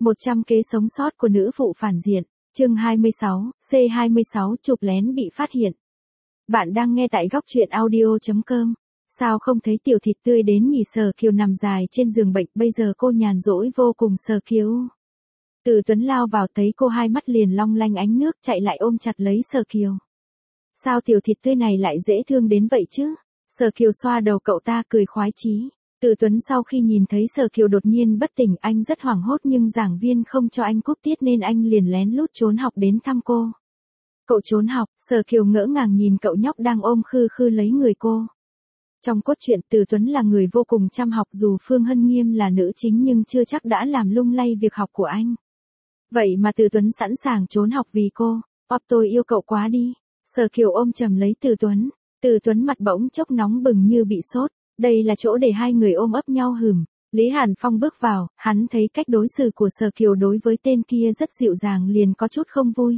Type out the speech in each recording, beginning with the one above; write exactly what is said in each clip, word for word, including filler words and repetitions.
một trăm kế sống sót của nữ phụ phản diện. Chương hai mươi sáu, C hai mươi sáu chụp lén bị phát hiện. Bạn đang nghe tại góc truyện audio chấm com. Sao không thấy Tiểu Thịt Tươi đến nhỉ? Sở Kiều nằm dài trên giường bệnh, bây giờ cô nhàn rỗi vô cùng. Sở Kiều. Từ Tuấn lao vào thấy cô, hai mắt liền long lanh ánh nước, chạy lại ôm chặt lấy Sở Kiều. Sao Tiểu Thịt Tươi này lại dễ thương đến vậy chứ? Sở Kiều xoa đầu cậu ta cười khoái chí. Từ Tuấn sau khi nhìn thấy Sở Kiều đột nhiên bất tỉnh, anh rất hoảng hốt nhưng giảng viên không cho anh cúp tiết nên anh liền lén lút trốn học đến thăm cô. Cậu trốn học? Sở Kiều ngỡ ngàng nhìn cậu nhóc đang ôm khư khư lấy người cô. Trong cốt truyện, Từ Tuấn là người vô cùng chăm học, dù Phương Hân Nghiêm là nữ chính nhưng chưa chắc đã làm lung lay việc học của anh. Vậy mà Từ Tuấn sẵn sàng trốn học vì cô. Ôi, tôi yêu cậu quá đi. Sở Kiều ôm chầm lấy Từ Tuấn. Từ Tuấn mặt bỗng chốc nóng bừng như bị sốt. Đây là chỗ để hai người ôm ấp nhau hừm. Lý Hàn Phong bước vào, hắn thấy cách đối xử của Sở Kiều đối với tên kia rất dịu dàng liền có chút không vui.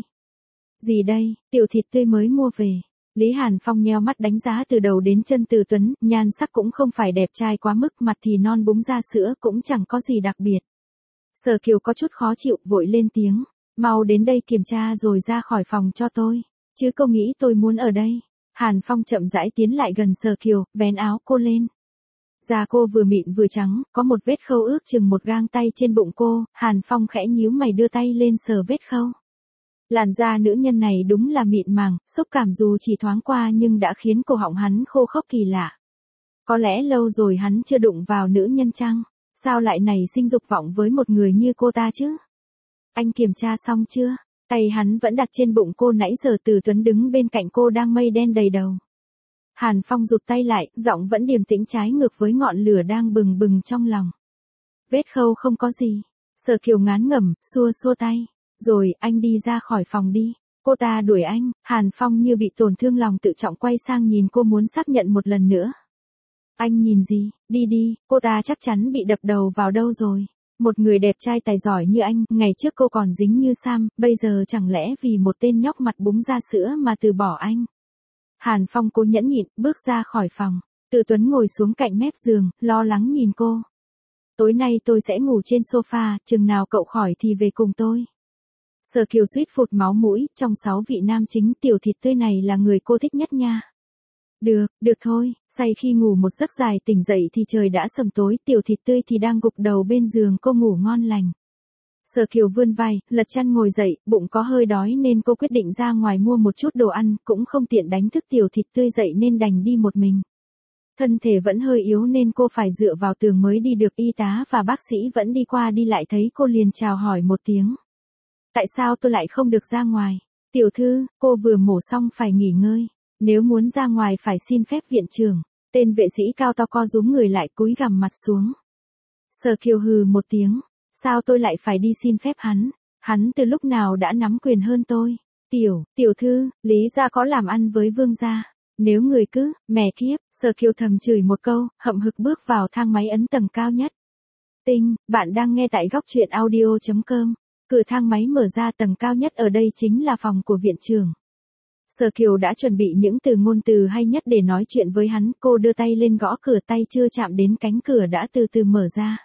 Gì đây? Tiểu Thịt Tươi mới mua về. Lý Hàn Phong nheo mắt đánh giá từ đầu đến chân Từ Tuấn, nhan sắc cũng không phải đẹp trai quá mức, mặt thì non búng ra sữa cũng chẳng có gì đặc biệt. Sở Kiều có chút khó chịu, vội lên tiếng. Mau đến đây kiểm tra rồi ra khỏi phòng cho tôi. Chứ cô nghĩ tôi muốn ở đây. Hàn Phong chậm rãi tiến lại gần Sở Kiều, vén áo cô lên. Da cô vừa mịn vừa trắng, có một vết khâu ước chừng một gang tay trên bụng cô. Hàn Phong khẽ nhíu mày đưa tay lên sờ vết khâu. Làn da nữ nhân này đúng là mịn màng, xúc cảm dù chỉ thoáng qua nhưng đã khiến cổ họng hắn khô khốc kỳ lạ. Có lẽ lâu rồi hắn chưa đụng vào nữ nhân chăng? Sao lại nảy sinh dục vọng với một người như cô ta chứ? Anh kiểm tra xong chưa? Tay hắn vẫn đặt trên bụng cô, nãy giờ Từ Tuấn đứng bên cạnh cô đang mây đen đầy đầu. Hàn Phong rụt tay lại, giọng vẫn điềm tĩnh trái ngược với ngọn lửa đang bừng bừng trong lòng. Vết khâu không có gì. Sở Kiều ngán ngẩm, xua xua tay. Rồi, anh đi ra khỏi phòng đi. Cô ta đuổi anh. Hàn Phong như bị tổn thương lòng tự trọng quay sang nhìn cô muốn xác nhận một lần nữa. Anh nhìn gì? Đi đi, cô ta chắc chắn bị đập đầu vào đâu rồi. Một người đẹp trai tài giỏi như anh, ngày trước cô còn dính như Sam, bây giờ chẳng lẽ vì một tên nhóc mặt búng ra sữa mà từ bỏ anh? Hàn Phong cố nhẫn nhịn, bước ra khỏi phòng. Từ Tuấn ngồi xuống cạnh mép giường, lo lắng nhìn cô. Tối nay tôi sẽ ngủ trên sofa, chừng nào cậu khỏi thì về cùng tôi. Sở Kiều suýt phụt máu mũi, trong sáu vị nam chính Tiểu Thịt Tươi này là người cô thích nhất nha. Được, được thôi, say khi ngủ một giấc dài tỉnh dậy thì trời đã sầm tối, Tiểu Thịt Tươi thì đang gục đầu bên giường cô ngủ ngon lành. Sở Kiều vươn vai, lật chăn ngồi dậy, bụng có hơi đói nên cô quyết định ra ngoài mua một chút đồ ăn, cũng không tiện đánh thức Tiểu Thịt Tươi dậy nên đành đi một mình. Thân thể vẫn hơi yếu nên cô phải dựa vào tường mới đi được, y tá và bác sĩ vẫn đi qua đi lại thấy cô liền chào hỏi một tiếng. Tại sao tôi lại không được ra ngoài? Tiểu thư, cô vừa mổ xong phải nghỉ ngơi. Nếu muốn ra ngoài phải xin phép viện trưởng. Tên vệ sĩ cao to co rúm người lại, cúi gằm mặt xuống. Sở Kiều hừ một tiếng. Sao tôi lại phải đi xin phép hắn? Hắn từ lúc nào đã nắm quyền hơn tôi? Tiểu, tiểu thư, Lý gia có làm ăn với Vương gia. Nếu người cứ, mẹ kiếp, Sở Kiều thầm chửi một câu, hậm hực bước vào thang máy ấn tầng cao nhất. Tinh, bạn đang nghe tại góc truyện audio chấm com. Cửa thang máy mở ra, tầng cao nhất ở đây chính là phòng của viện trưởng. Sở Kiều đã chuẩn bị những từ ngôn từ hay nhất để nói chuyện với hắn, cô đưa tay lên gõ cửa, tay chưa chạm đến cánh cửa đã từ từ mở ra.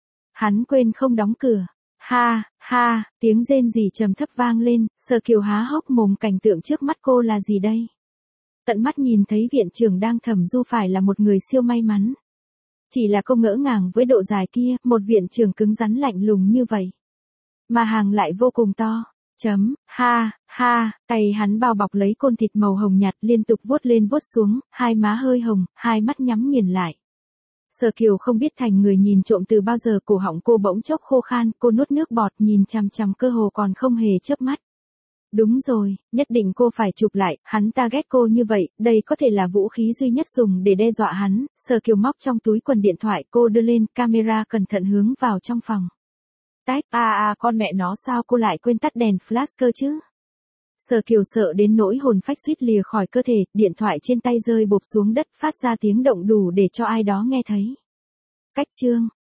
Hắn quên không đóng cửa. Ha, ha, tiếng rên rỉ trầm thấp vang lên, Sở Kiều há hốc mồm, cảnh tượng trước mắt cô là gì đây? Tận mắt nhìn thấy viện trưởng đang thẩm du phải là một người siêu may mắn. Chỉ là cô ngỡ ngàng với độ dài kia, một viện trưởng cứng rắn lạnh lùng như vậy. Mà hàng lại vô cùng to. Chấm, ha, ha, tay hắn bao bọc lấy côn thịt màu hồng nhạt liên tục vuốt lên vuốt xuống, hai má hơi hồng, hai mắt nhắm nghiền lại. Sở Kiều không biết thành người nhìn trộm từ bao giờ, cổ họng cô bỗng chốc khô khan, cô nuốt nước bọt nhìn chằm chằm cơ hồ còn không hề chớp mắt. Đúng rồi, nhất định cô phải chụp lại, hắn ta ghét cô như vậy, đây có thể là vũ khí duy nhất dùng để đe dọa hắn. Sở Kiều móc trong túi quần điện thoại, cô đưa lên, camera cẩn thận hướng vào trong phòng. Tách, à à con mẹ nó, sao cô lại quên tắt đèn flash cơ chứ? Sở Kiều sợ đến nỗi hồn phách suýt lìa khỏi cơ thể, điện thoại trên tay rơi bộp xuống đất, phát ra tiếng động đủ để cho ai đó nghe thấy. Cách chương,